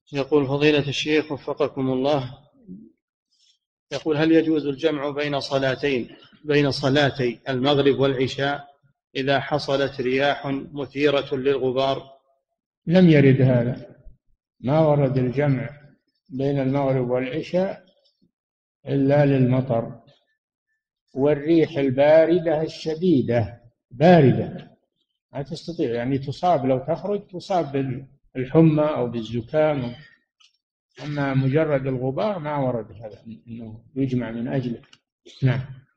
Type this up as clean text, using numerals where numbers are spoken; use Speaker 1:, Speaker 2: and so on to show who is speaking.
Speaker 1: يقول فضيلة الشيخ وفقكم الله، يقول هل يجوز الجمع بين صلاتي المغرب والعشاء إذا حصلت رياح مثيرة للغبار؟
Speaker 2: لم يرد هذا، ما ورد الجمع بين المغرب والعشاء إلا للمطر والريح الباردة الشديدة، باردة ما تستطيع يعني تصاب، لو تخرج تصاب بالحمى أو بالزكام. أما مجرد الغبار ما ورد هذا أنه يجمع من أجله. نعم.